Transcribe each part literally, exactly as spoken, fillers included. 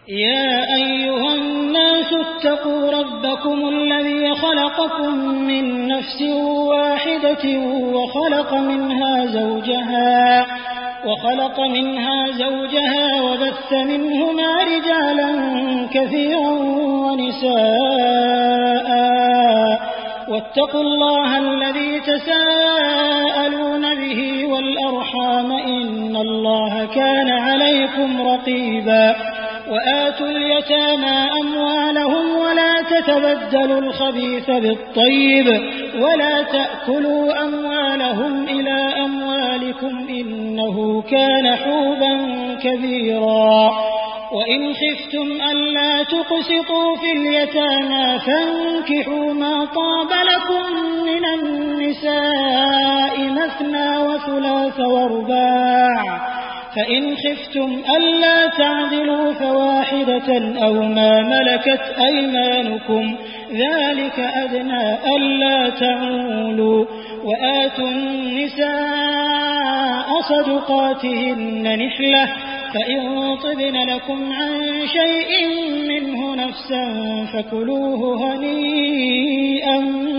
يا أيها الناس اتقوا ربكم الذي خلقكم من نفس واحدة وخلق منها زوجها وخلق منها زوجها وبث منهما رجالا كثيرا ونساء واتقوا الله الذي تساءلون به والأرحام إن الله كان عليكم رقيبا وآتوا اليتامى أموالهم ولا تتبدلوا الخبيث بالطيب ولا تأكلوا أموالهم إلى أموالكم إنه كان حوبا كبيرا وإن خفتم ألا تقسطوا في اليتامى فانكحوا ما طاب لكم من النساء مثنى وثلاث ورباع فإن خفتم ألا تعدلوا فواحدة أو ما ملكت أيمانكم ذلك أدنى ألا تعولوا وآتوا النساء صدقاتهن نحلة فإن طبن لكم عن شيء منه نفسا فكلوه هنيئا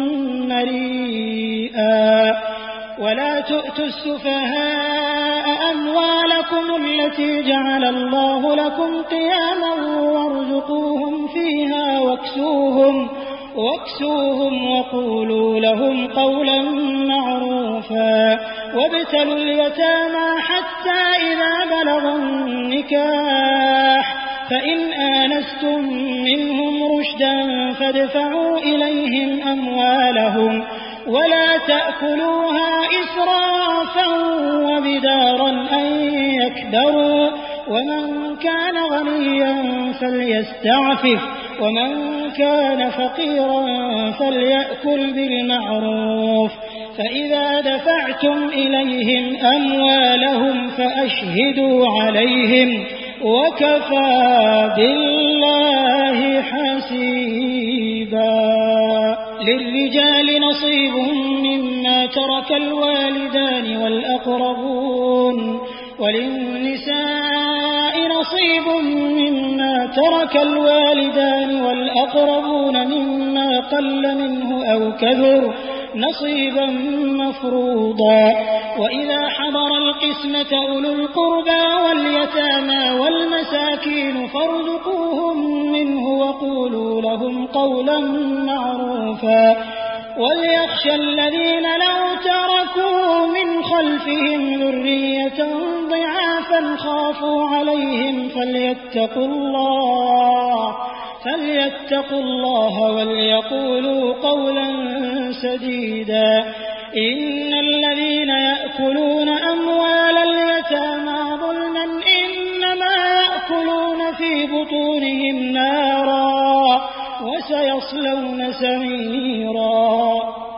مريئا ولا تؤتوا السفهاء أموالكم التي جعل الله لكم قياما وارزقوهم فيها واكسوهم, واكسوهم وقولوا لهم قولا معروفا وابتلوا اليتامى حتى إذا بلغوا النكاح فإن آنستم منهم رشدا فادفعوا إليهم أموالهم ولا تأكلوها إسرافا وبدارا أن يكبروا ومن كان غنيا فليستعفف ومن كان فقيرا فليأكل بالمعروف فإذا دفعتم إليهم أموالهم فأشهدوا عليهم وكفى بالله حسيبا للرجال نصيب مما ترك الوالدان والأقربون وللنساء نصيب مما ترك الوالدان والأقربون مما قل منه أو كثر نصيبا مفروضا وإذا حضر القسمة أولو القربى واليتامى والمساكين فارزقوهم منه وقولوا لهم قولا معروفا وليخشى الذين لو تركوا من خلفهم ذرية ضعافا خافوا عليهم فليتقوا الله فليتقوا الله وليقولوا قولا سديدا إن الذين يأكلون أموال اليتامى ظلما إنما يأكلون في بطونهم نارا وسيصلون سعيرا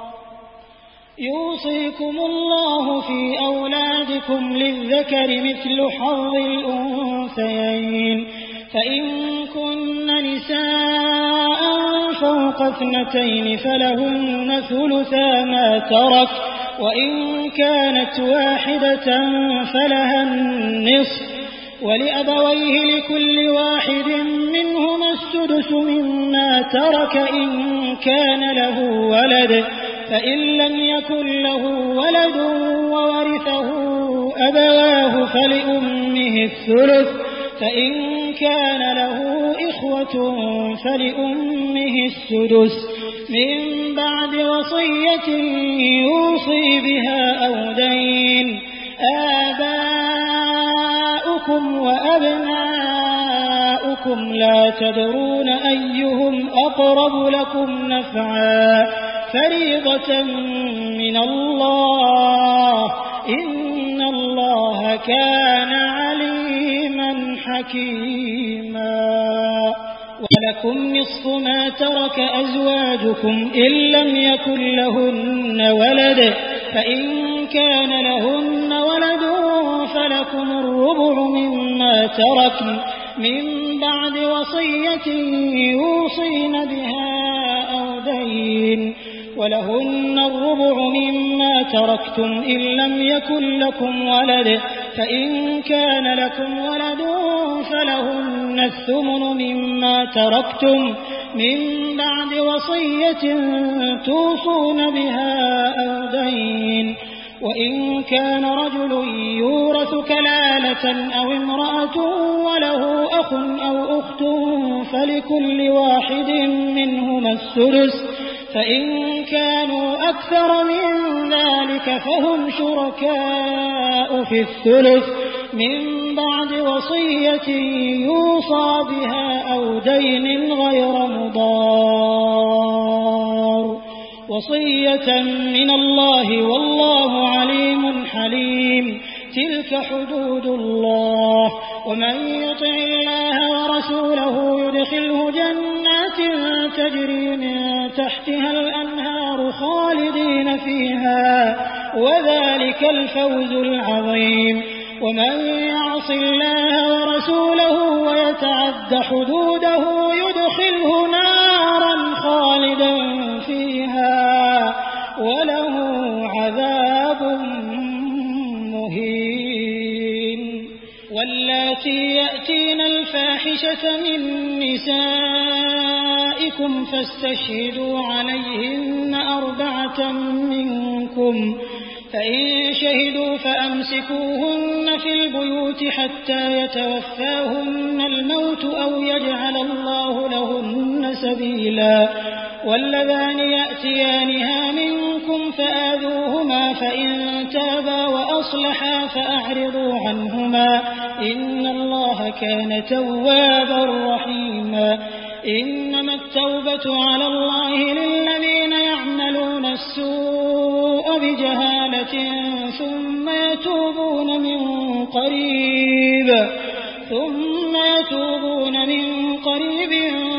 يوصيكم الله في أولادكم للذكر مثل حظ الأنثيين فإن كن نساء فوق اثنتين فلهن ثلثا ما ترك وإن كانت واحدة فلها النصف ولأبويه لكل واحد منهما السدس مما ترك إن كان له ولد فإن لم يكن له ولد وورثه أبواه فلأمه الثلث فإن كان له إخوة فلأمه السدس من بعد وصية يوصي بها أو دين آباؤكم وأبناؤكم لا تدرون أيهم أقرب لكم نفعا فريضة من الله إن الله كان عليما حكيما ولكم نصف ما ترك أزواجكم إن لم يكن لهن ولد فإن كان لهن ولد فلكم الربع مما تركن من بعد وصية يوصين بها أو دين ولهن الربع مما تركتم إن لم يكن لكم ولد فإن كان لكم ولد فلهن ولهن الثمن مما تركتم من بعد وصية توصون بها أو دين وإن كان رجل يورث كلالة أو امرأة وله أخ أو أخت فلكل واحد منهما السدس فإن كانوا أكثر من ذلك فهم شركاء في الثلث من بعد وصية يوصى بها أو دين غير مضار وصية من الله والله عليم حليم تلك حدود الله ومن يطع الله ورسوله يدخله جنات تجري من تحتها الأنهار خالدين فيها وذلك الفوز العظيم ومن يعص الله ورسوله ويتعد حدوده يدخله نارا خالدا فيها وله عذاب مهين واللاتي يأتين الفاحشة من نسائكم فاستشهدوا عليهن أربعة منكم فإن شهدوا فأمسكوهن في البيوت حتى يتوفاهن الموت أو يجعل الله لهن سبيلا واللذان يأتيانها منكم فآذوهما فإن تابا وأصلحا فأعرضوا عنهما إن الله كان توابا رحيما إنما التوبة على الله للذين يعملون السوء بجهالة ثم يتوبون من قريب ثم يتوبون من قريب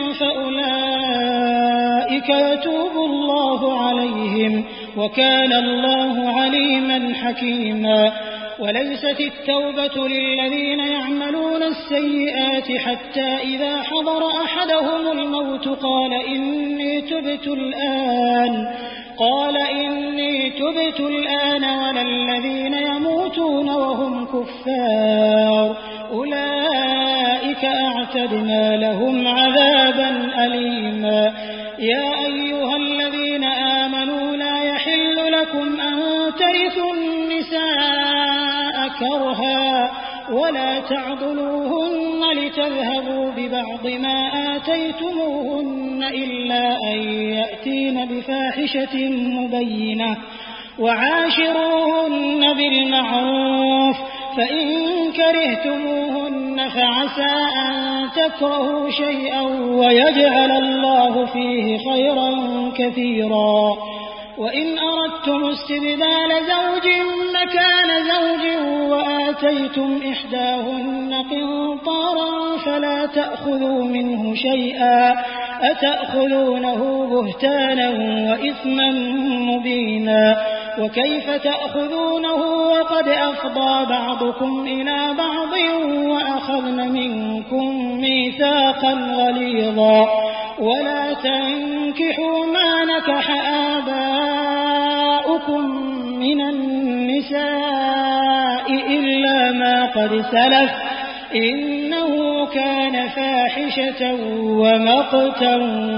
فأولئك يتوب الله عليهم وكان الله عليما حكيما وليست التوبة للذين يعملون السيئات حتى إذا حضر أحدهم الموت قال إني تبت الآن قال إني تبت الآن ولا الذين يموتون وهم كفار أولئك أعتدنا لهم عذابا أليما يا أيها الذين آمنوا لا يحل لكم أن ترثوا النساء كرها ولا تعضلوهن لتذهبوا ببعض ما آتيتموهن إلا أن يأتين بفاحشة مبينة وعاشروهن بالمعروف فإن كرهتموهن فعسى أن تكرهوا شيئا ويجعل الله فيه خيرا كثيرا وإن أردتم استبدال زوج مكان زوج وآتيتم إحداهن قنطارا فلا تأخذوا منه شيئا أتأخذونه بهتانا وإثما مبينا وكيف تأخذونه وقد أفضى بعضكم إلى بعض وأخذن منكم ميثاقا غليظا ولا تنكحوا ما نكح آباؤكم من النساء إلا ما قد سلف إنه كان فاحشة ومقتا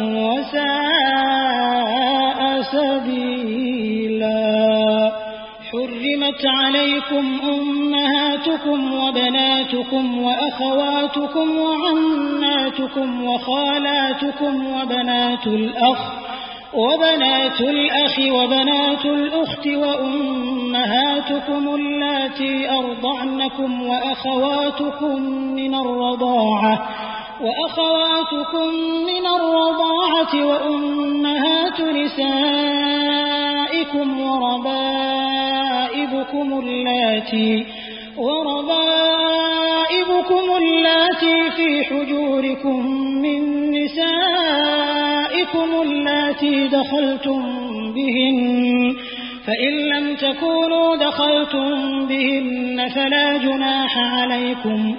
وساء سبيلا حرمت عليكم أمهاتكم وبناتكم وأخواتكم وعماتكم وخالاتكم وبنات الأخ وبنات الأخ وبنات الأخت وأمهاتكم اللاتي أرضعنكم وأخواتكم من الرضاعة وأخواتكم من الرضاعة وأمهات نسائكم وربائبكم اللاتي وربائبكم اللاتي في حجوركم من نسائكم اللاتي دخلتم بهن فإن لم تكونوا دخلتم بهن فلا جناح عليكم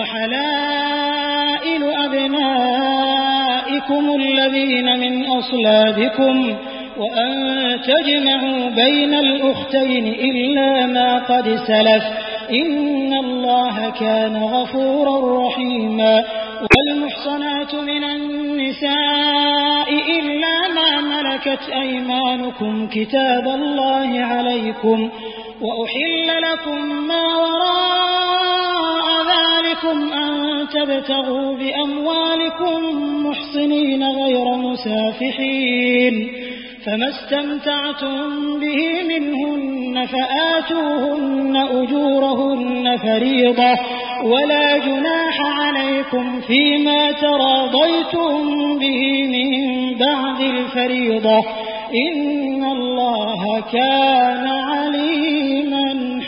وحلائل أبنائكم الذين من أصلابكم وأن تجمعوا بين الأختين إلا ما قد سلف إن الله كان غفورا رحيما والمحصنات من النساء إلا ما ملكت أيمانكم كتاب الله عليكم وأحل لكم ما وراء ذلكم أن تبتغوا بأموالكم محصنين غير مسافحين فما استمتعتم به منهن فآتوهن أجورهن فريضة ولا جناح عليكم فيما تراضيتم به من بعد الفريضة إن الله كان عليما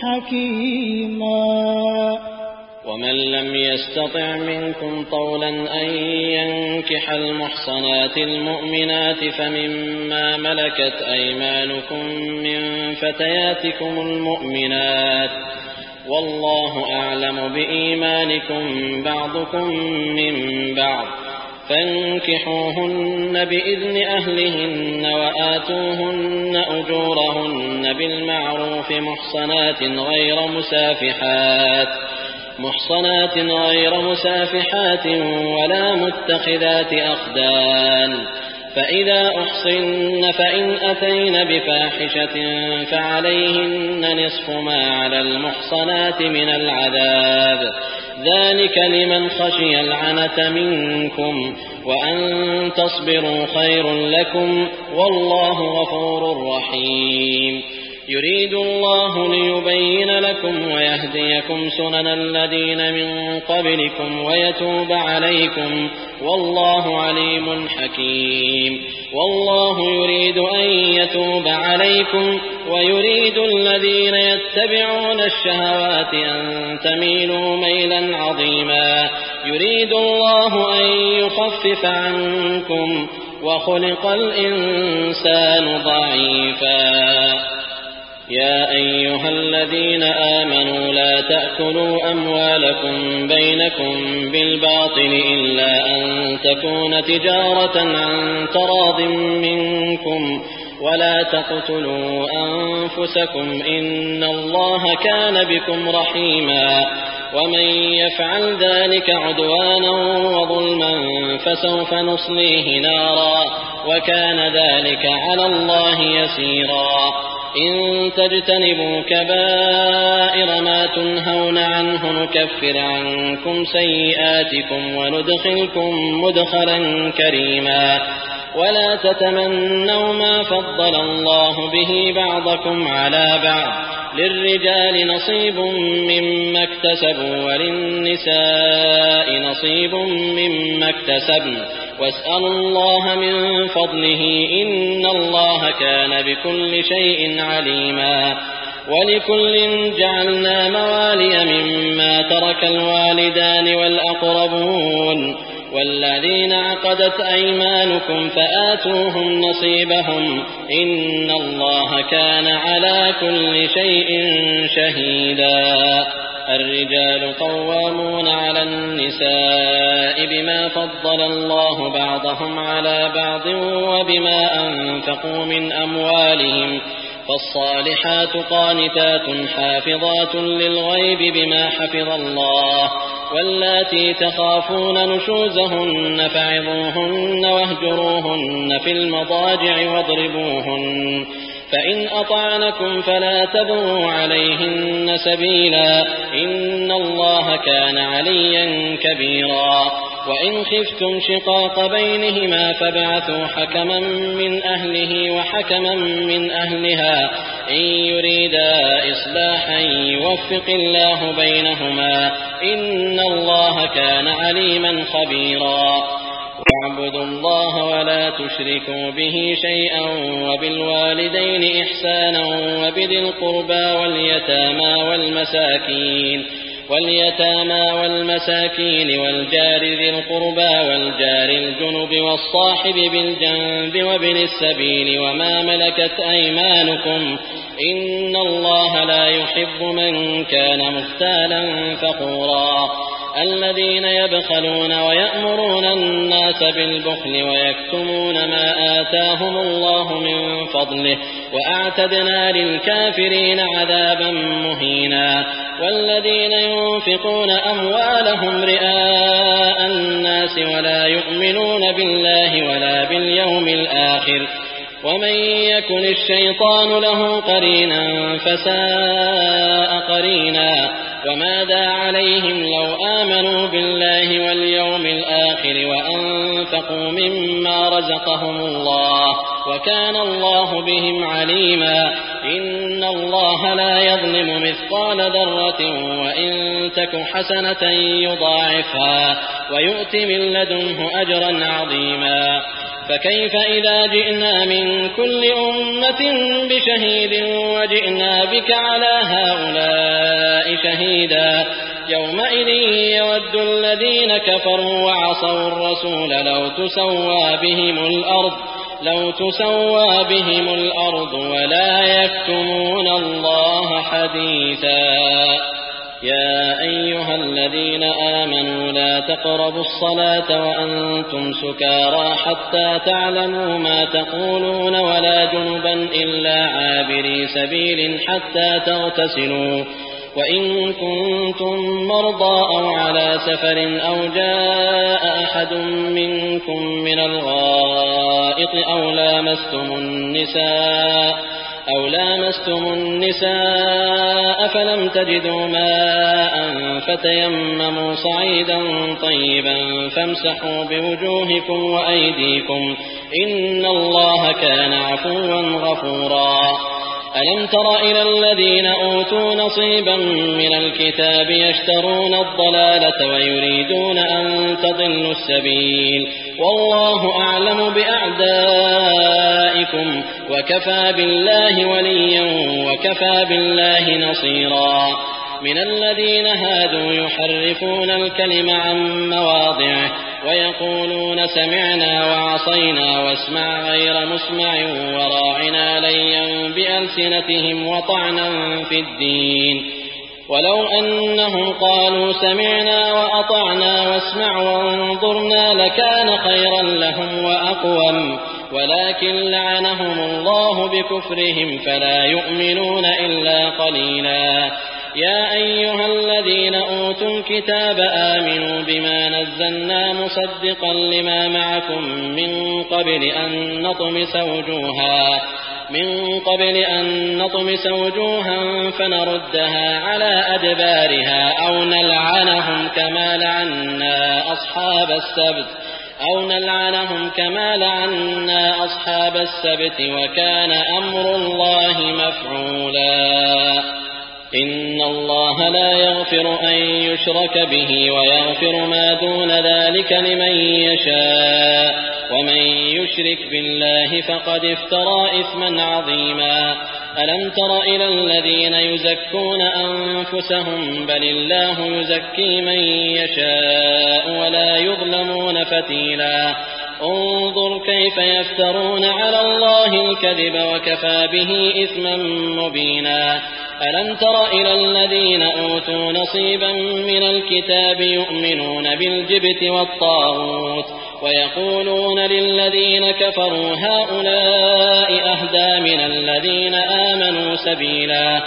حكيما. ومن لم يستطع منكم طولا أن ينكح المحصنات المؤمنات فمما ملكت أيمانكم من فتياتكم المؤمنات والله أعلم بإيمانكم بعضكم من بعض فانكحوهن بإذن أهلهن وآتوهن أجورهن بالمعروف محصنات غير مسافحات محصنات غير مسافحات ولا متخذات أخدان فإذا أحصن فإن أتين بفاحشة فعليهن نصف ما على المحصنات من العذاب ذلك لمن خشي العنة منكم وأن تصبروا خير لكم والله غفور رحيم. يريد الله ليبين لكم ويهديكم سنن الذين من قبلكم ويتوب عليكم والله عليم حكيم. والله يريد أن يتوب عليكم ويريد الذين يتبعون الشهوات أن تميلوا ميلا عظيما. يريد الله أن يخفف عنكم وخلق الإنسان ضعيفا. يا أيها الذين آمنوا لا تأكلوا أموالكم بينكم بالباطل إلا أن تكون تجارة عن تراض منكم ولا تقتلوا أنفسكم إن الله كان بكم رحيما. ومن يفعل ذلك عدوانا وظلما فسوف نصليه نارا وكان ذلك على الله يسيرا. إن تجتنبوا كبائر ما تنهون عنه نكفر عنكم سيئاتكم وندخلكم مدخلا كريما. ولا تتمنوا ما فضل الله به بعضكم على بعض للرجال نصيب مما اكتسبوا وللنساء نصيب مما اكتسبن واسألوا الله من فضله إن الله كان بكل شيء عليما. ولكل جعلنا موالي مما ترك الوالدان والأقربون والذين عقدت أيمانكم فآتوهم نصيبهم إن الله كان على كل شيء شهيدا. الرجال قوامون على النساء بما فضل الله بعضهم على بعض وبما أنفقوا من أموالهم فالصالحات قانتات حافظات للغيب بما حفظ الله واللاتي تخافون نشوزهن فعظوهن واهجروهن في المضاجع واضربوهن فإن أطعنكم فلا تبغوا عليهن سبيلا إن الله كان عليا كبيرا. وإن خفتم شقاق بينهما فابعثوا حكما من أهله وحكما من أهلها إن يريدا إصلاحا يوفق الله بينهما إن الله كان عليما خبيرا. واعبدوا الله ولا تشركوا به شيئا وبالوالدين إحسانا وبذي القربى واليتامى والمساكين واليتامى والمساكين والجار ذي القربى والجار الجنب والصاحب بالجنب وابن السبيل وما ملكت أيمانكم إن الله لا يحب من كان مختالا فخورا. الذين يبخلون ويأمرون الناس بالبخل ويكتمون ما آتاهم الله من فضله وأعتدنا للكافرين عذابا مهينا. والذين ينفقون أموالهم رئاء الناس الناس ولا يؤمنون بالله ولا باليوم الآخر ومن يكن الشيطان له قرينا فساء قرينا وماذا عليهم لو آمنوا بالله واليوم الآخر وأنفقوا مما رزقهم الله وكان الله بهم عليما إن الله لا يظلم مثقال ذرة وإن تك حسنة يضاعفها ويؤت من لدنه أجرا عظيما فكيف إذا جئنا من كل أمة بشهيد وجئنا بك على هؤلاء شهيدا يومئذ يود الذين كفروا وعصوا الرسول لو تسوى بهم الأرض لو تسوى بهم الأرض ولا يكتمون الله حديثا يا أيها الذين آمنوا لا تقربوا الصلاة وأنتم سكارى حتى تعلموا ما تقولون ولا جنبا إلا عابري سبيل حتى تغتسلوا وإن كنتم مرضى أو على سفر أو جاء أحد منكم من الغائط أو لامستم النساء أو لامستم النساء فلم تجدوا ماء فتيمموا صعيدا طيبا فامسحوا بوجوهكم وأيديكم إن الله كان عفوا غفورا ألم تر إلى الذين أوتوا نصيبا من الكتاب يشترون الضلالة ويريدون أن تضلوا السبيل والله أعلم بأعدائكم وكفى بالله وليا وكفى بالله نصيرا من الذين هادوا يحرفون الكلم عن مواضعه ويقولون سمعنا وعصينا واسمع غير مسمع وراعنا ليا بألسنتهم وطعنا في الدين ولو أنهم قالوا سمعنا وأطعنا واسمع وانظرنا لكان خيرا لهم وأقوم ولكن لعنهم الله بكفرهم فلا يؤمنون إلا قليلا يا أيها الذين أوتوا الكتاب آمنوا بما نزلنا مصدقا لما معكم من قبل أن نطمس وجوها من قبل أن نطمس وجوها فنردها على أدبارها أو نلعنهم كما لعنا أصحاب السبت أو نلعنهم كما لعنا أصحاب السبت وكان أمر الله مفعولا إن الله لا يغفر أن يشرك به ويغفر ما دون ذلك لمن يشاء ومن يشرك بالله فقد افترى إثما عظيما ألم تر إلى الذين يزكون أنفسهم بل الله يزكي من يشاء ولا يظلمون فتيلا انظر كيف يفترون على الله الكذب وكفى به إثما مبينا ألم تر إلى الذين أوتوا نصيبا من الكتاب يؤمنون بالجبت والطاغوت ويقولون للذين كفروا هؤلاء أهدى من الذين آمنوا سبيلا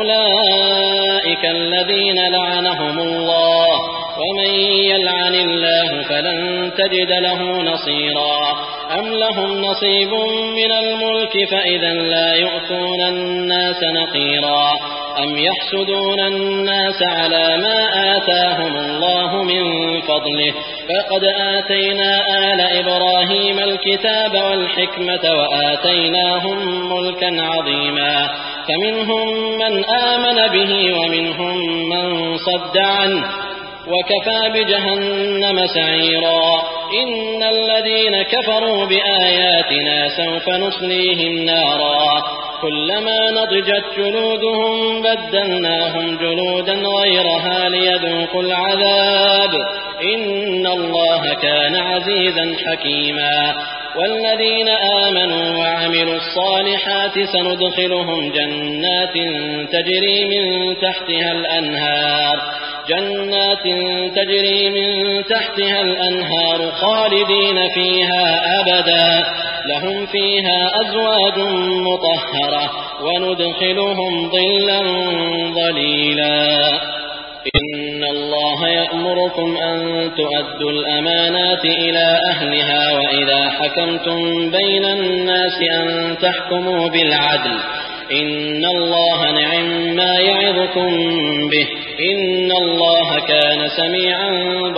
أولئك الذين لعنهم الله ومن يلعن الله فلن تجد له نصيرا أم لهم نصيب من الملك فإذا لا يؤتون الناس نقيرا أم يحسدون الناس على ما آتاهم الله من فضله فقد آتينا آل إبراهيم الكتاب والحكمة وآتيناهم ملكا عظيما فمنهم من آمن به ومنهم من صد عنه وكفى بجهنم سعيرا إن الذين كفروا بآياتنا سوف نصليهم نارا كلما نضجت جلودهم بدلناهم جلودا غيرها ليذوقوا العذاب إن الله كان عزيزا حكيما والذين آمنوا وعملوا الصالحات سندخلهم جنات تجري من تحتها الأنهار جنات تجري من تحتها الأنهار خالدين فيها أبدا لهم فيها أزواج مطهرة وندخلهم ظلا ظليلا إن الله الله يأمركم أن تؤدوا الأمانات إلى أهلها وإذا حكمتم بين الناس أن تحكموا بالعدل إن الله نعم ما يعظكم به إن الله كان سميعا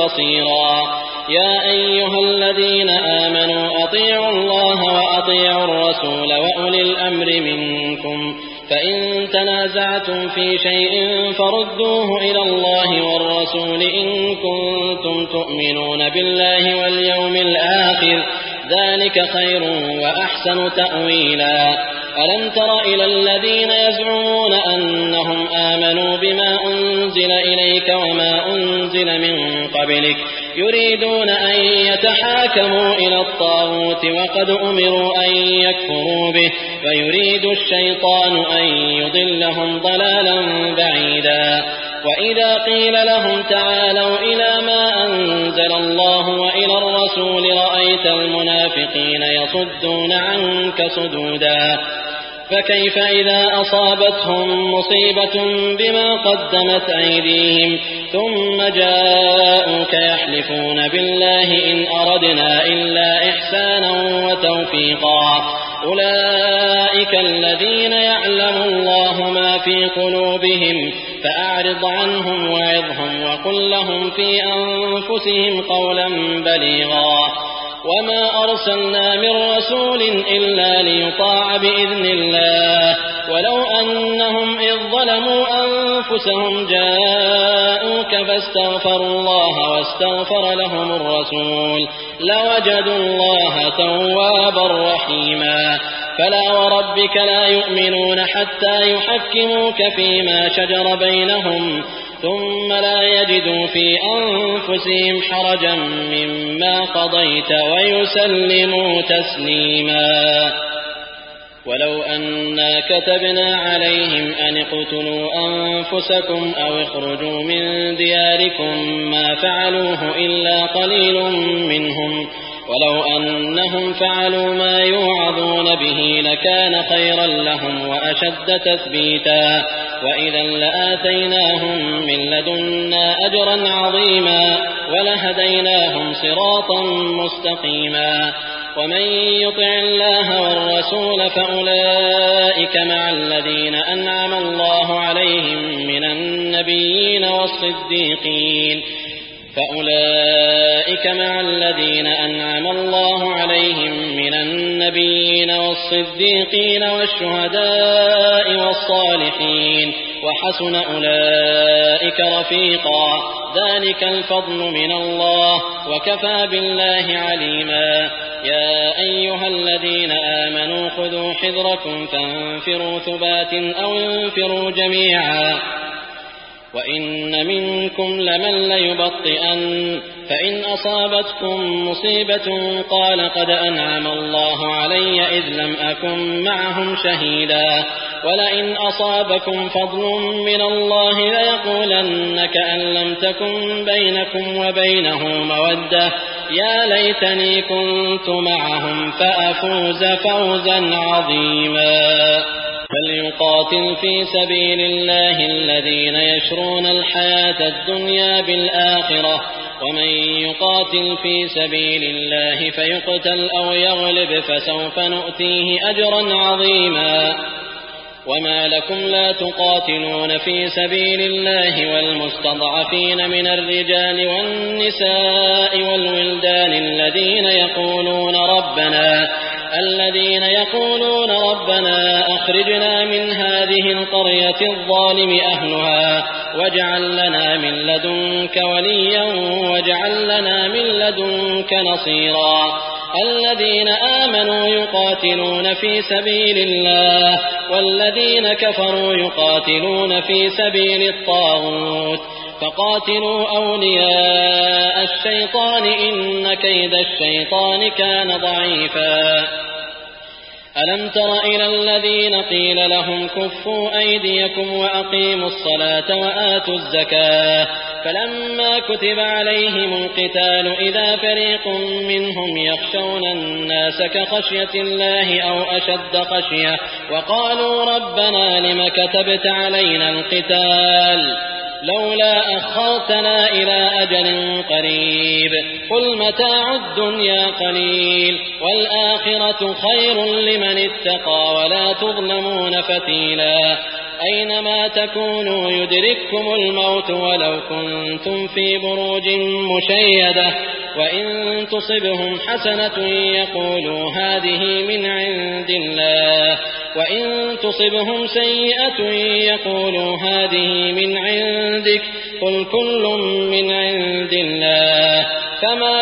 بصيرا يا أيها الذين آمنوا أطيعوا الله وأطيعوا الرسول وأولي الأمر منكم فإن تنازعتم في شيء فردوه إلى الله والرسول إن كنتم تؤمنون بالله واليوم الآخر ذلك خير وأحسن تأويلا ألم تر إلى الذين يزعمون أنهم آمنوا بما أنزل إليك وما أنزل من قبلك يريدون أن يتحاكموا إلى الطاغوت وقد أمروا أن يكفروا به فيريد الشيطان أن يضلهم ضلالا بعيدا وإذا قيل لهم تعالوا إلى ما أنزل الله وإلى الرسول رأيت المنافقين يصدون عنك صدودا فكيف إذا أصابتهم مصيبة بما قدمت أيديهم ثم جاءوك يحلفون بالله إن أردنا إلا إحسانا وتوفيقا أولئك الذين يعلم الله ما في قلوبهم فأعرض عنهم وعظهم وقل لهم في أنفسهم قولا بليغا وما أرسلنا من رسول إلا ليطاع بإذن الله ولو أنهم إذ ظلموا أنفسهم جاءوك فاستغفروا الله واستغفر لهم الرسول لوجدوا الله توابا رحيما فلا وربك لا يؤمنون حتى يحكموك فيما شجر بينهم ثم لا يجدوا في أنفسهم حرجا مما قضيت ويسلموا تسليما ولو أنا كتبنا عليهم أن اقتلوا أنفسكم أو اخرجوا من دياركم ما فعلوه إلا قليل منهم ولو أنهم فعلوا ما يوعظون به لكان خيرا لهم وأشد تثبيتا وإذا لآتيناهم من لدنا أجرا عظيما ولهديناهم صراطا مستقيما ومن يطع الله والرسول فأولئك مع الذين أنعم الله عليهم من النبيين والصديقين فأولئك مع الذين أنعم الله عليهم من النبيين والصديقين والشهداء والصالحين وحسن أولئك رفيقا ذلك الفضل من الله وكفى بالله عليما يا أيها الذين آمنوا خذوا حذركم فانفروا ثبات أو انفروا جميعا وإن منكم لمن ليبطئن فإن أصابتكم مصيبة قال قد أنعم الله علي إذ لم أكن معهم شهيدا ولئن أصابكم فضل من الله ليقولن كأن لم تكن بينكم وبينه مودة يا ليتني كنت معهم فأفوز فوزا عظيما فليقاتل في سبيل الله الذين يشرون الحياة الدنيا بالآخرة ومن يقاتل في سبيل الله فيقتل أو يغلب فسوف نؤتيه أجرا عظيما وما لكم لا تقاتلون في سبيل الله والمستضعفين من الرجال والنساء والولدان الذين يقولون ربنا الذين يقولون ربنا أخرجنا من هذه القرية الظالم أهلها واجعل لنا من لدنك وليا واجعل لنا من لدنك نصيرا الذين آمنوا يقاتلون في سبيل الله والذين كفروا يقاتلون في سبيل الطاغوت فقاتلوا أولياء الشيطان إن كيد الشيطان كان ضعيفا ألم تر إلى الذين قيل لهم كفوا أيديكم وأقيموا الصلاة وآتوا الزكاة فلما كتب عليهم القتال إذا فريق منهم يخشون الناس كخشية الله أو أشد خشية وقالوا ربنا لم كتبت علينا القتال لولا أخرتنا إلى أجل قريب قل متاع الدنيا قليل والآخرة خير لمن اتقى ولا تظلمون فتيلا أينما تكونوا يدرككم الموت ولو كنتم في بروج مشيدة وإن تصبهم حسنة يقولوا هذه من عند الله وإن تصبهم سيئة يقولوا هذه من عندك قل كل من عند الله فما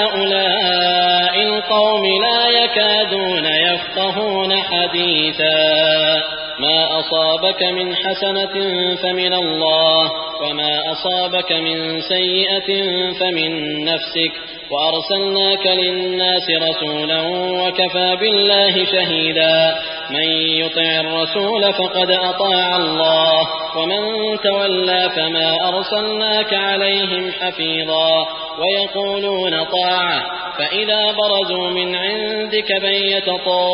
لهؤلاء القوم لا يكادون يفقهون حديثا ما أصابك من حسنة فمن الله وما أصابك من سيئة فمن نفسك وأرسلناك للناس رسولا وكفى بالله شهيدا من يطع الرسول فقد أطاع الله ومن تولى فما أرسلناك عليهم حفيظا ويقولون طاعة فإذا برزوا من عندك بيت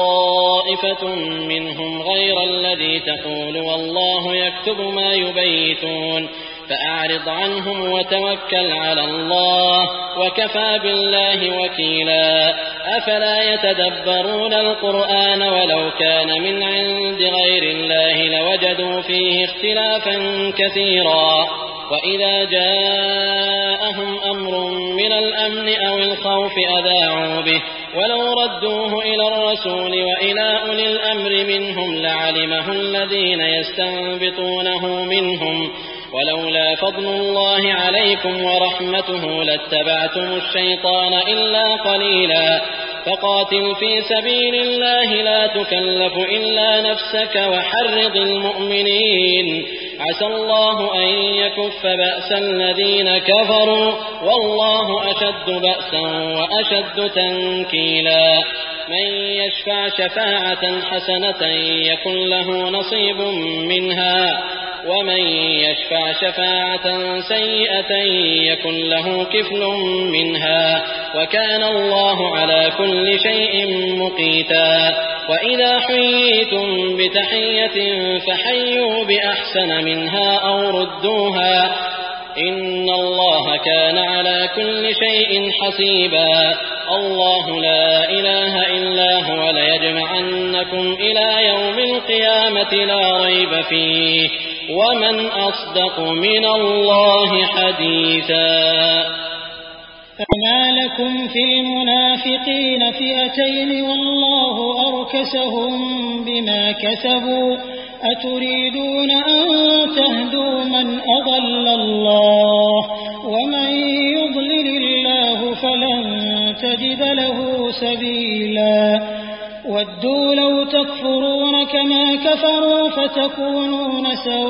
طائفة منهم غير الذي تقول والله يكتب ما يبيتون فأعرض عنهم وتوكل على الله وكفى بالله وكيلا أفلا يتدبرون القرآن ولو كان من عند غير الله لوجدوا فيه اختلافا كثيرا وإذا جاءهم أمر من الأمن أو الخوف أذاعوا به ولو ردوه إلى الرسول وإلى أولي الأمر منهم لعلمه الذين يستنبطونه منهم ولولا فضل الله عليكم ورحمته لاتبعتم الشيطان إلا قليلا فقاتل في سبيل الله لا تكلف إلا نفسك وحرض المؤمنين عسى الله أن يكف بأس الذين كفروا والله أشد بأسا وأشد تنكيلا من يشفع شفاعة حسنة يكن له نصيب منها ومن يشفع شفاعة سيئة يكن له كفل منها وكان الله على كل شيء مقيتا وإذا حييتم بتحية فحيوا بأحسن منها أو ردوها إن الله كان على كل شيء حسيبا الله لا إله إلا هو ليجمعنكم إلى يوم القيامة لا ريب فيه ومن أصدق من الله حديثا فما لكم في المنافقين فئتين والله أركسهم بما كسبوا أتريدون أن تهدوا من أضل الله ومن يضلل الله فلن تجد له سبيلا ودوا لو تكفرون كما كفروا فتكونون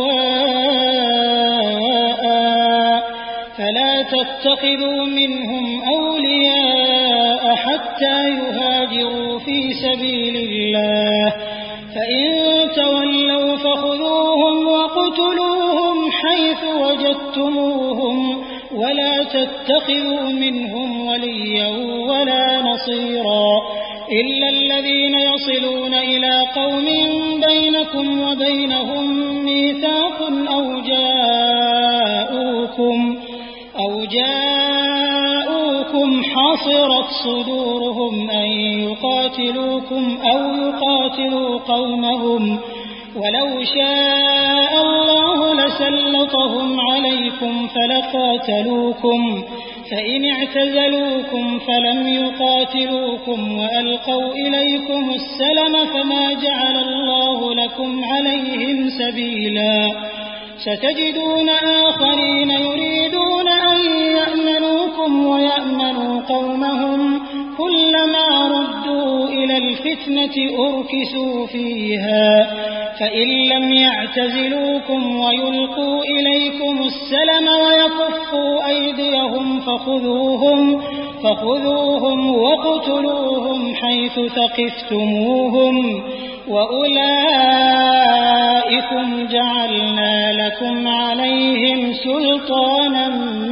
سواء فلا تتخذوا منهم أولياء حتى يهاجروا في سبيل الله فإن تولوا فخذوهم وقتلوهم حيث وجدتموهم ولا تتخذوا منهم وليا ولا نصيرا إلا الذين يصلون إلى قوم بينكم وبينهم ميثاق أو جاءوكم أو جاءوكم حصرت صدورهم أن يقاتلوكم أو يقاتلوا قومهم ولو شاء الله لسلطهم عليكم فلقاتلوكم فإن اعتزلوكم فلم يقاتلوكم وألقوا إليكم السلم فما جعل الله لكم عليهم سبيلا ستجدون آخرين يريدون أن يأمنوكم ويأمنوا قومهم كلما ردوا إلى الفتنة أركسوا فيها فإن لم يعتزلوكم ويلقوا إليكم السلم ويكفوا أيديهم فخذوهم فخذوهم وقتلوهم حيث ثقفتموهم وأولئكم جعلنا لكم عليهم سلطانا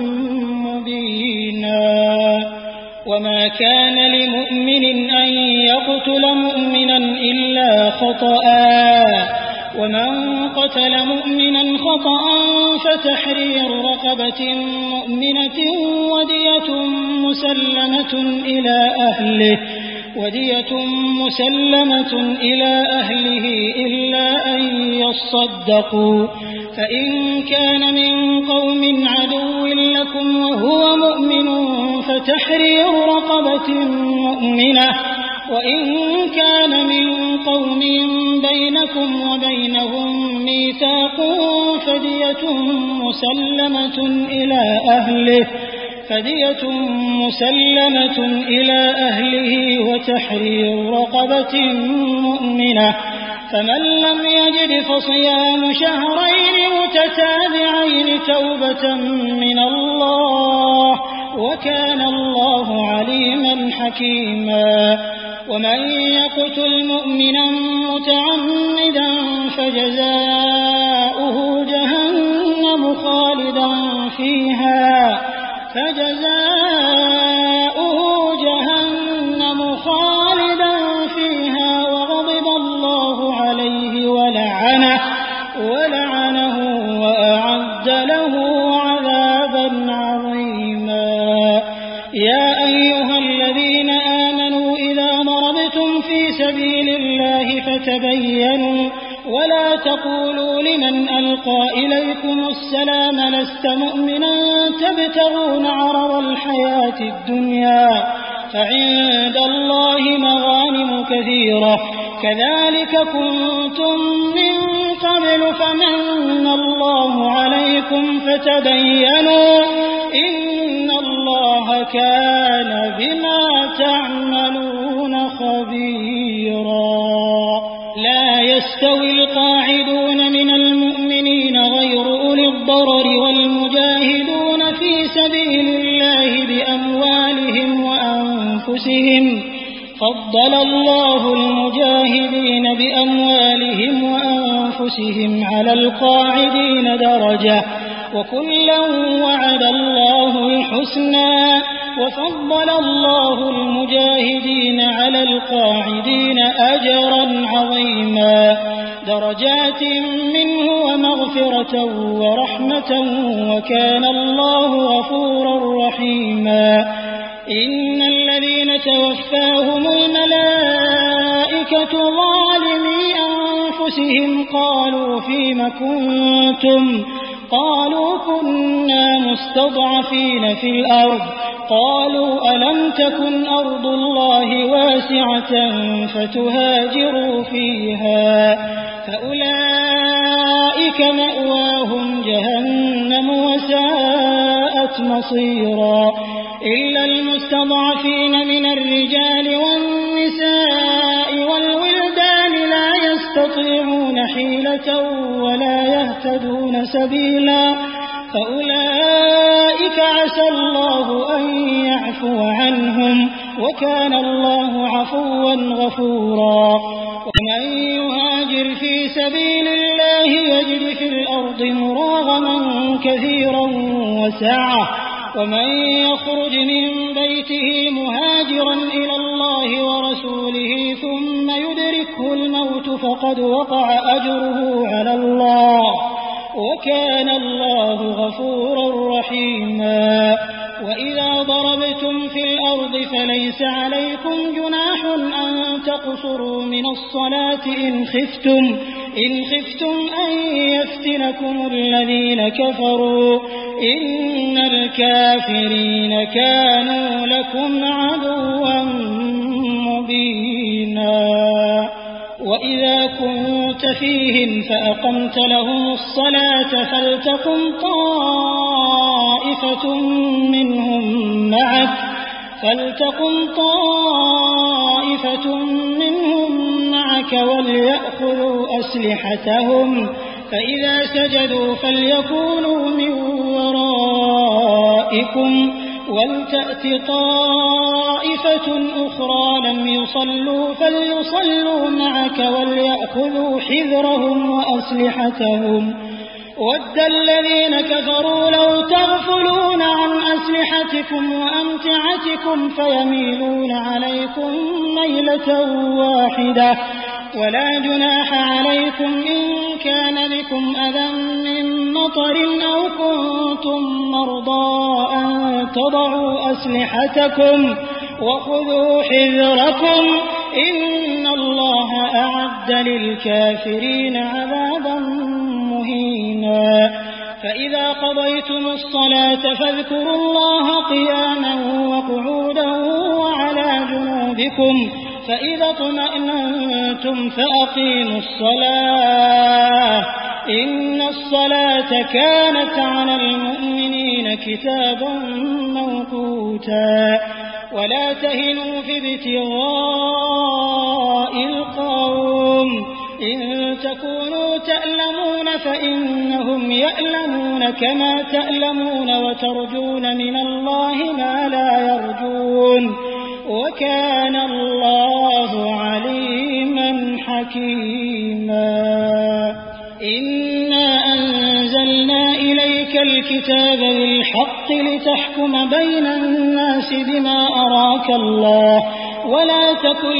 مبينا وما كان لمؤمن أن يقتل مؤمنا إلا خطأ ومن قتل مؤمنا خطأ فتحرير رقبة مؤمنة ودية مسلمة إلى أهله ودية مسلمة إلى أهله إلا أن يصدقوا فإن كان من قوم عدو لكم وهو مؤمن فتحرير رقبة مؤمنة وإن كان من قوم بينكم وبينهم ميثاق فدية مسلمة إلى أهله فدية مسلمة إلى أهله وتحرير رقبة مؤمنة فمن لم يجد فصيام شهرين متتابعين توبة من الله وكان الله عليما حكيما ومن يقتل مؤمنا متعمدا فجزاؤه جهنم خالدا فيها فجزاؤه جهنم خالدا فيها وغضب الله عليه ولعنه ولعنه وأعد له عذابا عظيما يا أيها الذين آمنوا إذا ضربتم في سبيل الله فتبينوا ولا تقولوا لمن ألقى إليكم السلام لست مؤمنا تبتغون عرض الحياة الدنيا فعند الله مغانم كثيرة كذلك كنتم من قبل فمن الله عليكم فتبينوا إن الله كان بما تعملون خبيرا لا يستوي القاعدون من المؤمنين غير أولي الضرر والمجاهدون في سبيل الله بأموالهم وأنفسهم فضل الله المجاهدين بأموالهم وأنفسهم على القاعدين درجة وكلا وعد الله الحسنى وفضل الله المجاهدين على القاعدين أجرا عظيما درجات منه ومغفرة ورحمة وكان الله غفورا رحيما إن الذين توفاهم الملائكة ظالمي أنفسهم قالوا فيم كنتم قالوا كنا مستضعفين في الأرض قالوا ألم تكن أرض الله واسعة فتهاجروا فيها فأولئك مأواهم جهنم وساءت مصيرا إلا المستضعفين من الرجال والنساء والولدان لا يستطيعون حيلة ولا يهتدون سبيلا فأولئك عسى الله أن يعفو عنهم وكان الله عفوا غفورا ومن يهاجر في سبيل الله يجد في الأرض مراغما كثيرا وسعة ومن يخرج من بيته مهاجرا إلى الله ورسوله ثم يدركه الموت فقد وقع أجره على الله وكان الله غفورا رحيما وإذا ضربتم في الأرض فليس عليكم جناح أن تقصروا من الصلاة إن خفتم إن خفتم أن يفتنكم الذين كفروا إن الكافرين كانوا لكم عدوا مبينا وإذا كنت فيهم فأقمت لهم الصلاة فلتقم طائفة منهم معك فلتقم طائفة منهم معك وليأخذوا أسلحتهم فإذا سجدوا فليكونوا من ورائكم ولتأت طائفة أخرى لم يصلوا فليصلوا معك وليأخذوا حذرهم وأسلحتهم وَدَّ الَّذِينَ كَفَرُوا لَوْ تَغْفُلُونَ عَنْ أَسْلِحَتِكُمْ وَأَمْتِعَتِكُمْ فَيَمِيلُونَ عَلَيْكُمْ مَيْلَةً وَاحِدَةً ولا جناح عليكم إن كان بكم أذى من مطر أو كنتم مرضى أن تضعوا أسلحتكم وخذوا حذركم إن الله أعد للكافرين عذابا مهينا فإذا قضيتم الصلاة فاذكروا الله قياما وقعودا وعلى جنوبكم فإذا اطمأننتم فأقيموا الصلاة إن الصلاة كانت على المؤمنين كتابا موقوتا ولا تهنوا في ابتغاء القوم إن تكونوا تألمون فإنهم يألمون كما تألمون وترجون من الله ما لا يرجون وكان الله عليما حكيما إنا أنزلنا إليك الكتاب بالحق لتحكم بين الناس بما أراك الله ولا تكن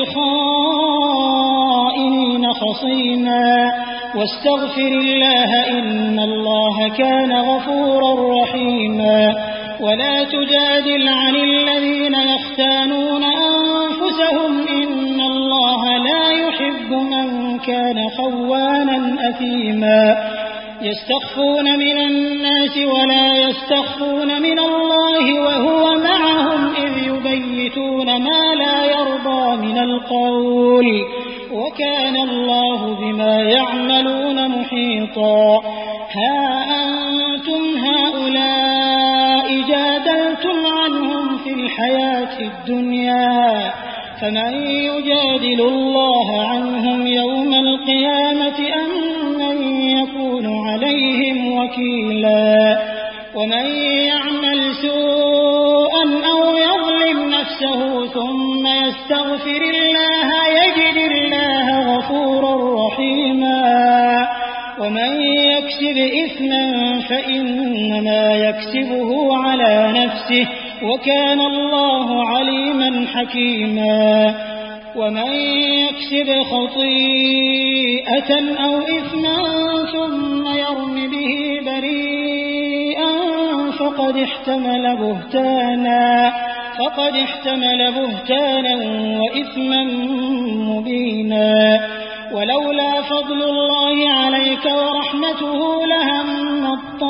للخائنين خصيما واستغفر الله إن الله كان غفورا رحيما ولا تجادل عن الذين يختانون أنفسهم إن الله لا يحب من كان خوانا أثيما يستخفون من الناس ولا يستخفون من الله وهو معهم إذ يبيتون ما لا يرضى من القول وكان الله بما يعملون محيطا ها أنتم هؤلاء جادلتم عنهم في الحياة الدنيا فمن يجادل الله عنهم يوم القيامة أم من يكون عليهم وكيلا ومن يعمل سوءا أو يظلم نفسه ثم يستغفر الله يجد الله غفورا رحيما ومن يكسب إثما فإنما يكسبه على نفسه وكان الله عليما حكيما ومن يكسب خطيئة أو إثما ثم يرم به بريئا فقد احتمل بهتانا فقد احتمل بهتانا وإثما مبينا ولولا فضل الله عليك ورحمته لهم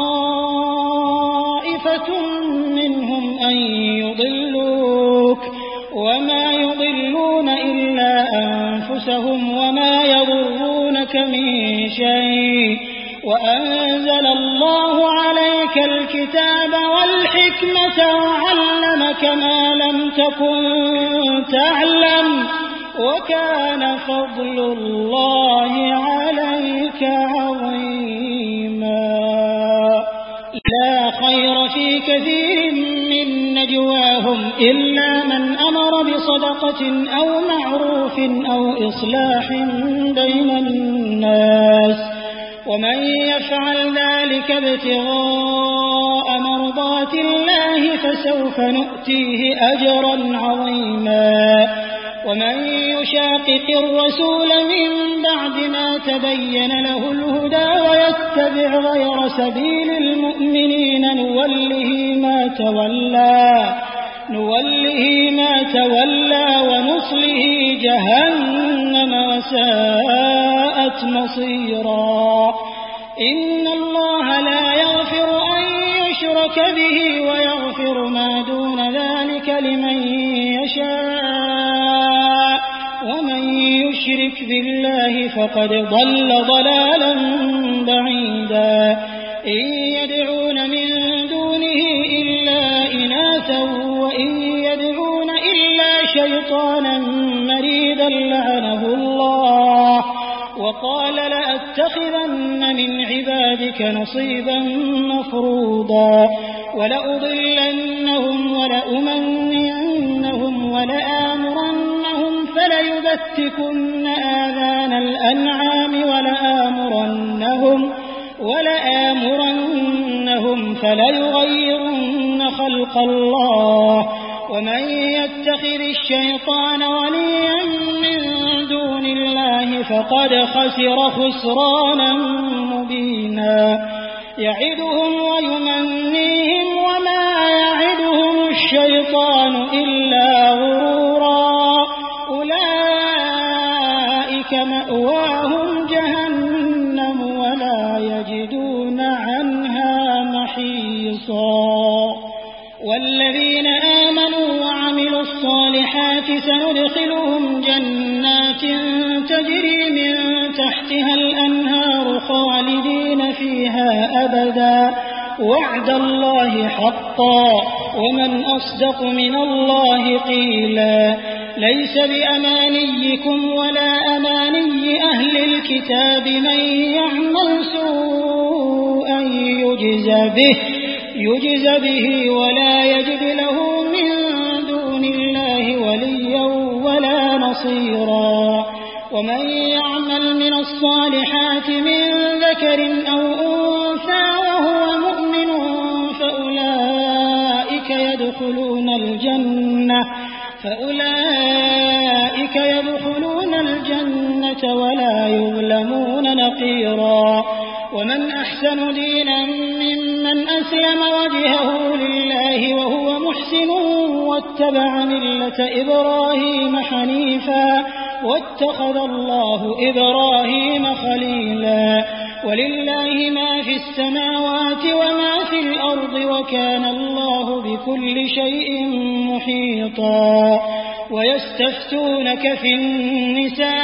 طائفة منهم أن يضلوك وما يضلون إلا أنفسهم وما يضرونك من شيء وأنزل الله عليك الكتاب والحكمة وعلمك ما لم تكن تعلم وكان فضل الله عليك عظيما لا خير في كثير من نجواهم إلا من أمر بصدقة أو معروف أو إصلاح بين الناس ومن يفعل ذلك ابتغاء مرضات الله فسوف نؤتيه أجرا عظيما ومن يشاقق الرسول من بعد ما تبين له الهدى ويتبع غير سبيل المؤمنين نوله ما تولى نوله ما تولى ونصله جهنم وساءت مصيرا إن الله لا يغفر أن يشرك به ويغفر ما دون ذلك لمن يشاء ومن يشرك بالله فقد ضل ضلالا بعيدا إن يدعون من دونه إلا إناثا وإن يدعون إلا شيطانا مريدا لعنه الله وقال لأتخذن من عبادك نصيبا مفروضا ولأضلنهم ولأمنينهم ولآمرنهم فليبتكن آذان الأنعام ولآمرنهم ولآمرنهم فليغيرن خلق الله ومن يتخذ الشيطان وليا من دون الله فقد خسر خسرانا مبينا يعدهم ويمنيهم وما يعدهم الشيطان إلا غرورا أولئك مأواهم جهنم ولا يجدون عنها محيصا والذين آمنوا وعملوا الصالحات سندخلهم جنات تجري من تحتها الأنهار خالدين فيها أبدا وعد الله حقا ومن أصدق من الله قيلا ليس بأمانيكم ولا أماني أهل الكتاب من يعمل سوءا يجز به يجز به ولا يجد له من دون الله وليا ولا نصيرا ومن يعمل من الصالحات من ذكر أو أنثى وهو مؤمن فأولئك يدخلون الجنة فأولئك يدخلون الجنة ولا يظلمون نقيرا ومن أحسن دينا ممن أسلم وجهه لله وهو محسن واتبع ملة إبراهيم حنيفا واتخذ الله إبراهيم خليلا ولله ما في السماوات وما في الأرض وكان الله بكل شيء محيطا ويستفتونك في النساء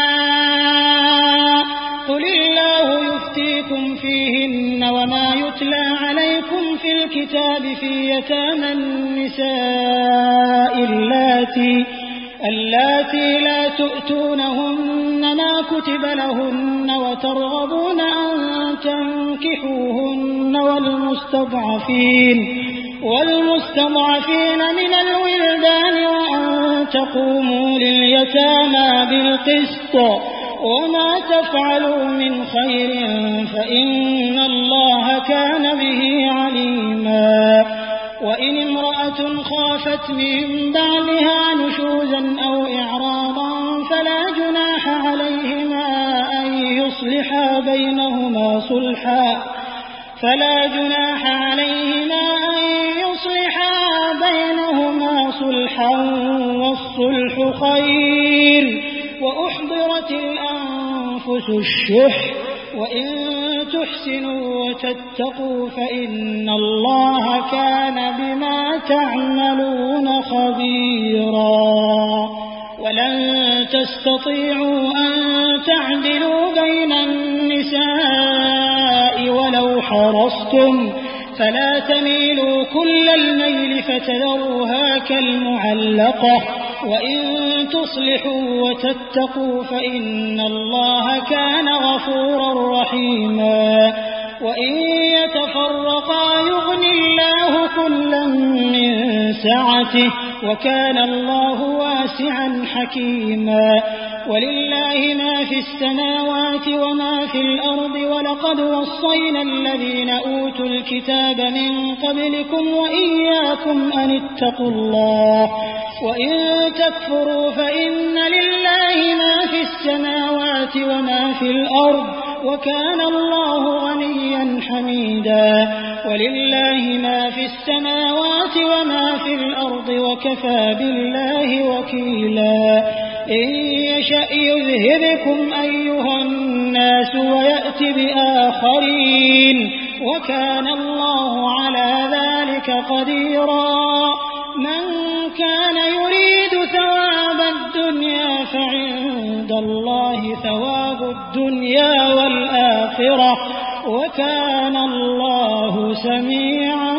قل الله يفتيكم فيهن وما يتلى عليكم في الكتاب في يتامى النساء اللاتي اللاتي لا تؤتونهن ما كتب لهن وترغبون أن تنكحوهن والمستضعفين والمستضعفين من الولدان وأن تقوموا لليتامى بالقسط وما تفعلوا من خير فإن الله كان به عليما وإن امرأة خافت من بعدها نشوزا أو إعراضا فلا جناح عليهما أن يصلحا بينهما صلحا فلا جناح عليهما أن يصلحا بينهما صلحا والصلح خير وأحضرت الأنفس الشح وإن تحسنوا وتتقوا فإن الله كان بما تعملون خبيرا ولن تستطيعوا أن تعدلوا بين النساء ولو حرصتم فلا تميلوا كل الميل فتذروها كالمعلقة وإن تصلحوا وتتقوا فإن الله كان غفورا رحيما وإن يتفرقا يغني الله كلا من سعته وكان الله واسعا حكيما ولله ما في السماوات وما في الأرض ولقد وصينا الذين أوتوا الكتاب من قبلكم وإياكم أن اتقوا الله وإن تكفروا فإن لله ما في السماوات وما في الأرض وكان الله غنيا حميدا ولله ما في السماوات وما في الأرض وكفى بالله وكيلا إن يشأ يذهبكم أيها الناس ويأت بآخرين وكان الله على ذلك قديرا من كان يريد ثواب الدنيا فعند الله ثواب الدنيا والآخرة وكان الله سميعا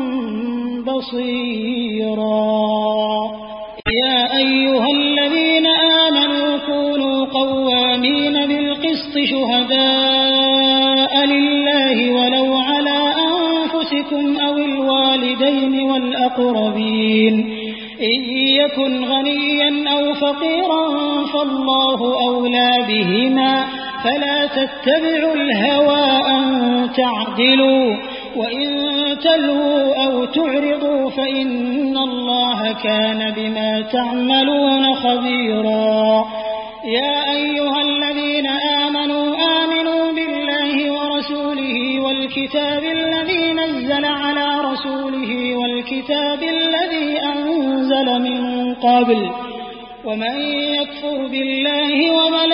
بصيرا يا أيها الذين آمنوا كونوا قوامين بالقسط شهداء لله ولو على أنفسكم أو الوالدين والأقربين إن يكن غنيا أو فقيرا فالله أولى بهما فلا تتبعوا الهوى أن تعدلوا وإن تلووا أو تعرضوا فإن الله كان بما تعملون خبيرا يا أيها الذين آمنوا آمنوا بالله ورسوله والكتاب الذي نزل على رسوله والكتاب الذي أنزل من قبل ومن يكفر بالله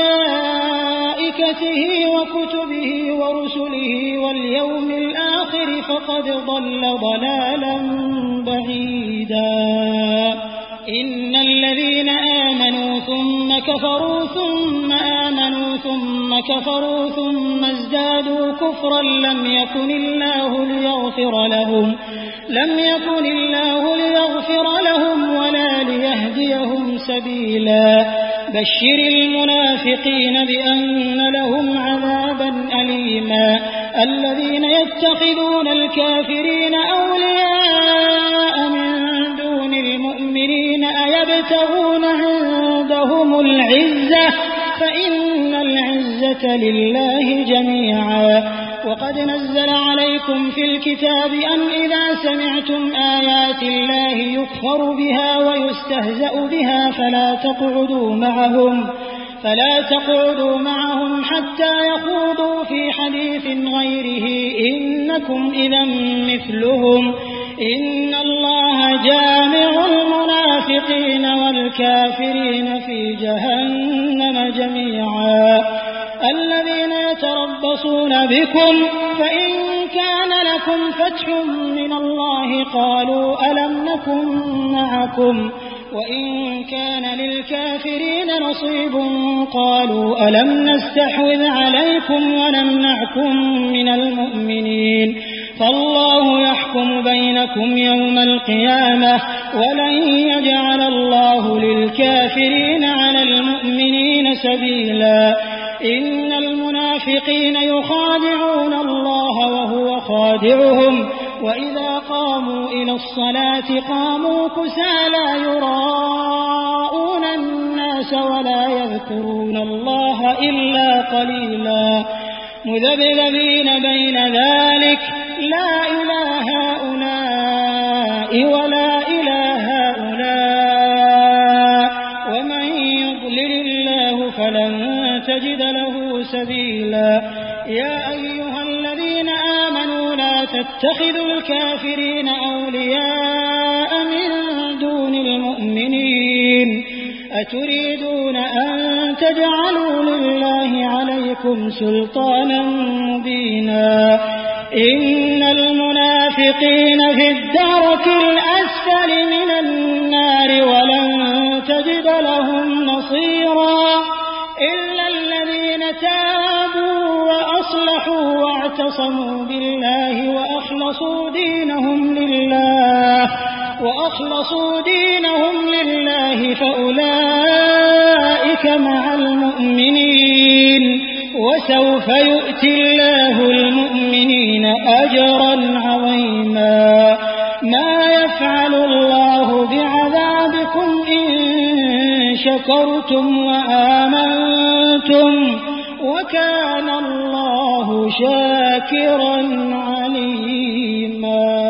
وملائكته وكتبه ورسله واليوم الآخر فقد ضل ضلالا بعيدا إن الذين آمنوا ثم كفروا ثم آمنوا ثم كفروا ثم ازدادوا كفرا لم يكن الله ليغفر لهم لم يكن الله ليغفر لهم ولا ليهديهم سبيلا بشر المنافقين بأن لهم عذابا أليما الذين يتخذون الكافرين أولياء من دون المؤمنين أيبتغون عندهم العزة فإن العزة لله جميعا وقد نزل عليكم في الكتاب أن إذا سمعتم آيات الله يكفر بها ويستهزأ بها فلا تقعدوا معهم فلا تقعدوا معهم حتى يخوضوا في حديث غيره إنكم إذا مثلهم إن الله جامع المنافقين والكافرين في جهنم جميعا الذين يتربصون بكم فإن كان لكم فتح من الله قالوا ألم نكن معكم وإن كان للكافرين نصيب قالوا ألم نستحوذ عليكم ونمنعكم من المؤمنين فالله يحكم بينكم يوم القيامة ولن يجعل الله للكافرين على المؤمنين سبيلا إن المنافقين يخادعون الله وهو خادعهم وإذا قاموا إلى الصلاة قاموا كسالى يراءون الناس ولا يذكرون الله إلا قليلا مذبذبين بين ذلك لا إله هؤلاء ولا إله هؤلاء ومن يضلل الله فلن تجد له سبيلا يا أيها الذين آمنوا لا تتخذوا الكافرين أولياء من دون المؤمنين أتريدون أن تجعلوا لله عليكم سلطانا مبينا إن المنافقين في الدرك الأسفل من النار ولن تجد لهم نصيرا إلا الذين تابوا وأصلحوا واعتصموا بالله وأخلصوا دينهم لله وأخلصوا دينهم لله فأولئك مع المؤمنين وسوف يؤتي الله المؤمنين أجرا عظيما ما يفعل الله بعذابكم إن شكرتم وآمنتم وكان الله شاكرا عليما.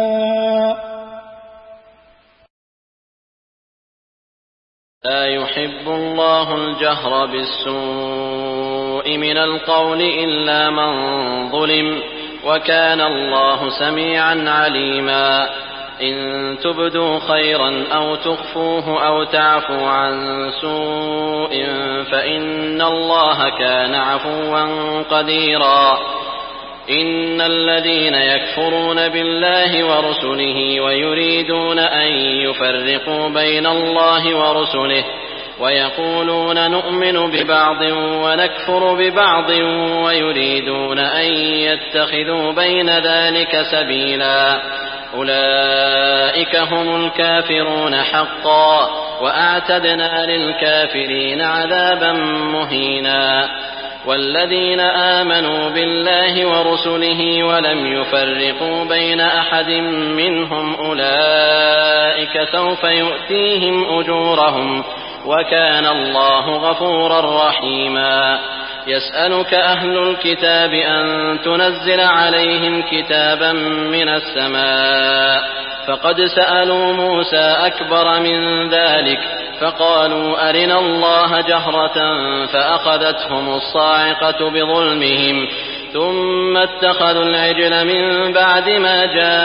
لا يحب الله الجهر بالسوء من القول إلا من ظلم وكان الله سميعا عليما. إن تبدوا خيرا أو تخفوه أو تعفوا عن سوء فإن الله كان عفوا قديرا. إن الذين يكفرون بالله ورسله ويريدون أن يفرقوا بين الله ورسله ويقولون نؤمن ببعض ونكفر ببعض ويريدون أن يتخذوا بين ذلك سبيلا أولئك هم الكافرون حقا وأعتدنا للكافرين عذابا مهينا. والذين آمنوا بالله ورسله ولم يفرقوا بين أحد منهم أولئك سوف يؤتيهم أجورهم وكان الله غفورا رحيما. يسألك أهل الكتاب أن تنزل عليهم كتابا من السماء فقد سألوا موسى أكبر من ذلك فقالوا أرنا الله جهرة فأخذتهم الصاعقة بظلمهم ثم اتخذوا العجل من بعد ما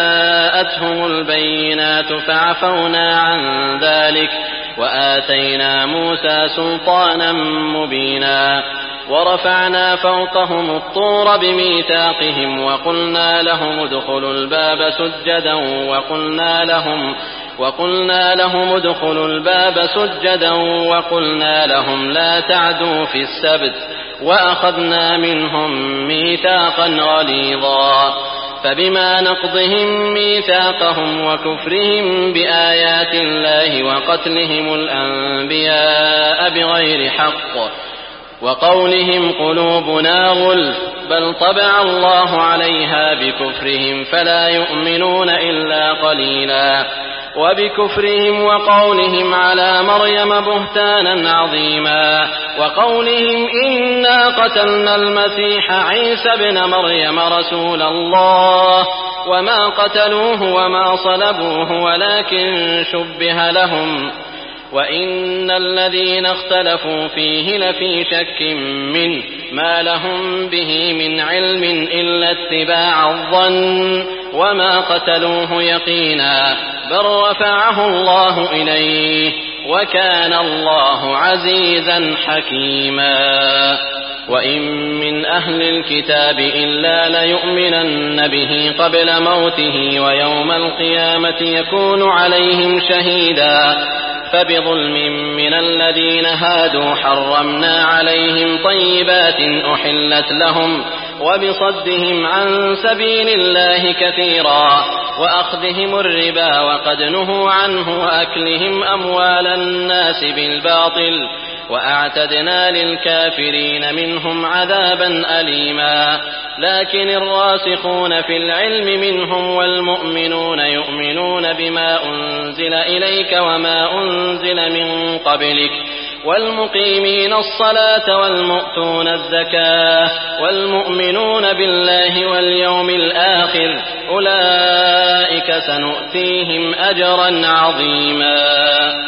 جاءتهم البينات فعفونا عن ذلك وآتينا موسى سلطانا مبينا ورفعنا فوقهم الطور بميثاقهم وقلنا لهم ادخلوا الباب سجدا وقلنا لهم وقلنا لهم ادخلوا الباب سجدا وقلنا لهم لا تعدوا في السبت وأخذنا منهم ميثاقا غليظا فبما نقضهم ميثاقهم وكفرهم بآيات الله وقتلهم الأنبياء بغير حق وقولهم قلوبنا غلف بل طبع الله عليها بكفرهم فلا يؤمنون إلا قليلا وبكفرهم وقولهم على مريم بهتانا عظيما وقولهم إنا قتلنا المسيح عيسى ابن مريم رسول الله وما قتلوه وما صلبوه ولكن شبه لهم وإن الذين اختلفوا فيه لفي شك منه ما لهم به من علم إلا اتباع الظن وما قتلوه يقينا بل رفعه الله إليه وكان الله عزيزا حكيما وإن من أهل الكتاب إلا ليؤمنن به قبل موته ويوم القيامة يكون عليهم شهيدا فبظلم من الذين هادوا حرمنا عليهم طيبات أحلت لهم وبصدهم عن سبيل الله كثيرا وأخذهم الربا وقد نهوا عنه وأكلهم أموال الناس بالباطل وأعتدنا للكافرين منهم عذابا أليما لكن الراسخون في العلم منهم والمؤمنون يؤمنون بما أنزل إليك وما أنزل من قبلك والمقيمين الصلاة والمؤتون الزكاة والمؤمنون بالله واليوم الآخر أولئك سنؤتيهم أجرا عظيما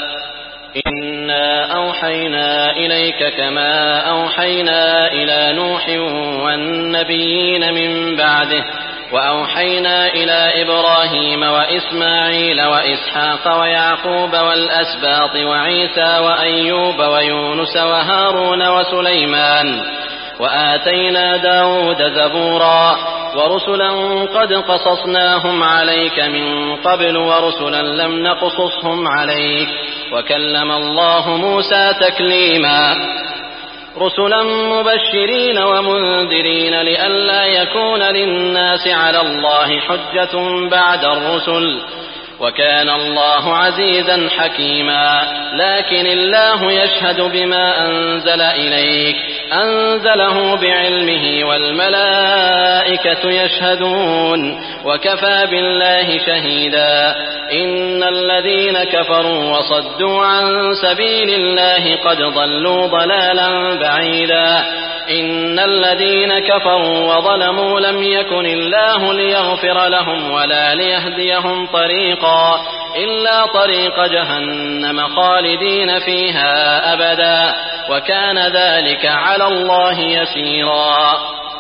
إنا أوحينا إليك كما أوحينا إلى نوح والنبيين من بعده وأوحينا إلى إبراهيم وإسماعيل وإسحاق ويعقوب والأسباط وعيسى وأيوب ويونس وهارون وسليمان وآتينا داود زبورا ورسلا قد قصصناهم عليك من قبل ورسلا لم نقصصهم عليك وكلم الله موسى تكليما رسلا مبشرين ومنذرين لئلا يكون للناس على الله حجة بعد الرسل وكان الله عزيزا حكيما لكن الله يشهد بما أنزل إليك أنزله بعلمه والملائكة يشهدون وكفى بالله شهيدا إن الذين كفروا وصدوا عن سبيل الله قد ضلوا ضلالا بعيدا إن الذين كفروا وظلموا لم يكن الله ليغفر لهم ولا ليهديهم طريقا إلا طريق جهنم خالدين فيها أبدا وكان ذلك على الله يسيرا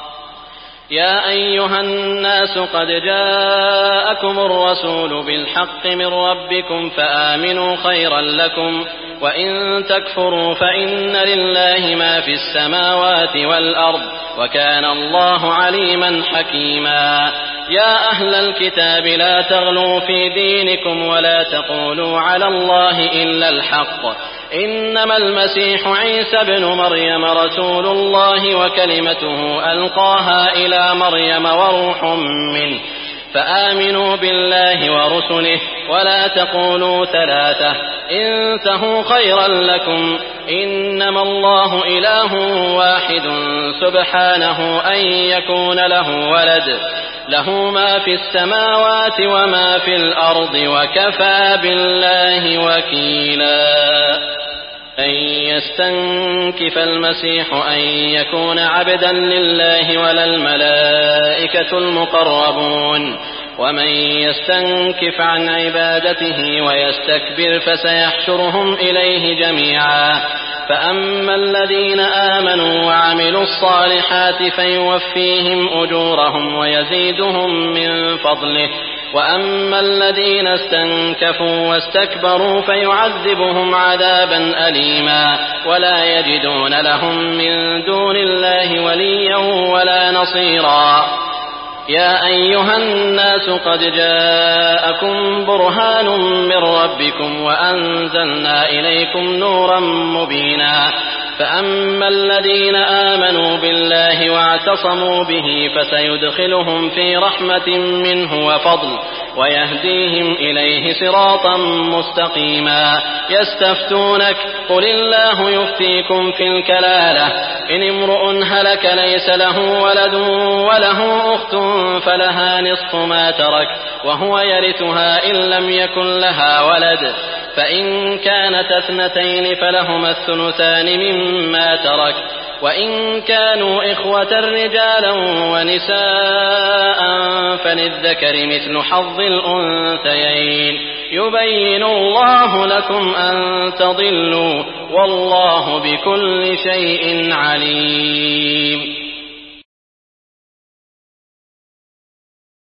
يا أيها الناس قد جاءكم الرسول بالحق من ربكم فآمنوا خيرا لكم وإن تكفروا فإن لله ما في السماوات والأرض وكان الله عليما حكيما يا أهل الكتاب لا تغلوا في دينكم ولا تقولوا على الله إلا الحق إنما المسيح عيسى ابن مريم رسول الله وكلمته ألقاها إلى مريم وروح منه فآمنوا بالله ورسله ولا تقولوا ثلاثة انتهوا خيرا لكم إنما الله إله واحد سبحانه أن يكون له ولد له ما في السماوات وما في الأرض وكفى بالله وكيلا أن يستنكف المسيح أن يكون عبدا لله ولا الملائكة المقربون ومن يستنكف عن عبادته ويستكبر فسيحشرهم إليه جميعا فأما الذين آمنوا وعملوا الصالحات فيوفيهم أجورهم ويزيدهم من فضله وأما الذين استنكفوا واستكبروا فيعذبهم عذابا أليما ولا يجدون لهم من دون الله وليا ولا نصيرا. يا أيها الناس قد جاءكم برهان من ربكم وأنزلنا إليكم نورا مبينا فأما الذين آمنوا بالله واعتصموا به فسيدخلهم في رحمة منه وفضل ويهديهم إليه صراطا مستقيما. يستفتونك قل الله يفتيكم في الكلالة إن امرؤ هلك ليس له ولد وله أخت فلها نصف ما ترك وهو يرثها إن لم يكن لها ولد فإن كانت اثنتين فلهما الثلثان مما ترك وإن كانوا إخوة رجالا ونساء فللذكر مثل حظ الأنثيين يبين الله لكم أن تضلوا والله بكل شيء عليم.